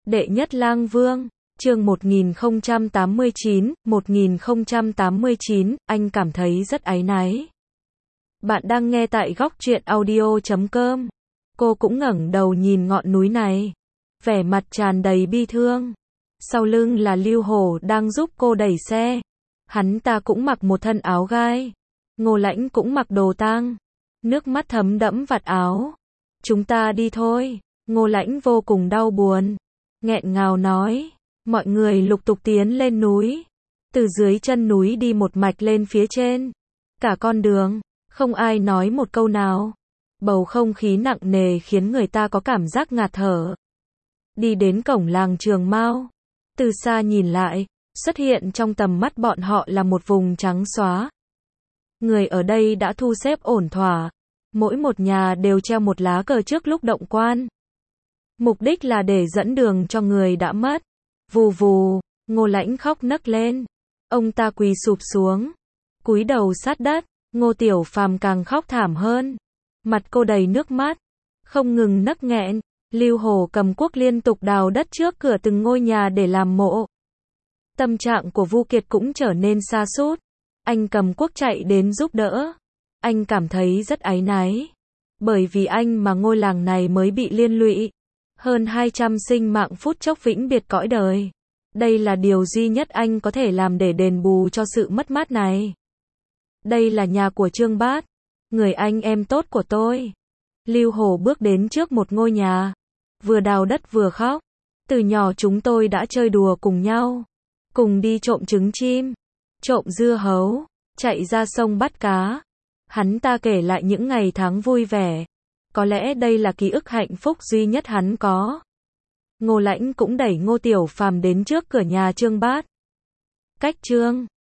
Đệ nhất lang vương, chương 1089, anh cảm thấy rất áy náy. Bạn đang nghe tại góc truyện audio.com. Cô cũng ngẩng đầu nhìn ngọn núi này, vẻ mặt tràn đầy bi thương. Sau lưng là Lưu Hổ đang giúp cô đẩy xe. Hắn ta cũng mặc một thân áo gai. Ngô Lãnh cũng mặc đồ tang, nước mắt thấm đẫm vạt áo. Chúng ta đi thôi. Ngô Lãnh vô cùng đau buồn, nghẹn ngào nói. Mọi người lục tục tiến lên núi, từ dưới chân núi đi một mạch lên phía trên. Cả con đường, không ai nói một câu nào. Bầu không khí nặng nề khiến người ta có cảm giác ngạt thở. Đi đến cổng làng Trường Mao, từ xa nhìn lại, xuất hiện trong tầm mắt bọn họ là một vùng trắng xóa. Người ở đây đã thu xếp ổn thỏa, mỗi một nhà đều treo một lá cờ trước lúc động quan. Mục đích là để dẫn đường cho người đã mất. Vù vù, Ngô Lãnh khóc nấc lên. Ông ta quỳ sụp xuống, cúi đầu sát đất. Ngô Tiểu Phàm càng khóc thảm hơn, mặt cô đầy nước mắt, không ngừng nấc nghẹn. Lưu Hổ cầm cuốc liên tục đào đất trước cửa từng ngôi nhà để làm mộ. Tâm trạng của Vu Kiệt cũng trở nên sa sút. Anh cầm cuốc chạy đến giúp đỡ. Anh cảm thấy rất áy náy, bởi vì anh mà ngôi làng này mới bị liên lụy. Hơn 200 sinh mạng phút chốc vĩnh biệt cõi đời. Đây là điều duy nhất anh có thể làm để đền bù cho sự mất mát này. Đây là nhà của Trương Bát, người anh em tốt của tôi. Lưu Hổ bước đến trước một ngôi nhà, vừa đào đất vừa khóc. Từ nhỏ chúng tôi đã chơi đùa cùng nhau, cùng đi trộm trứng chim, trộm dưa hấu, chạy ra sông bắt cá. Hắn ta kể lại những ngày tháng vui vẻ. Có lẽ đây là ký ức hạnh phúc duy nhất hắn có. Ngô Lãnh cũng đẩy Ngô Tiểu Phàm đến trước cửa nhà Trương Bát. Cách Trương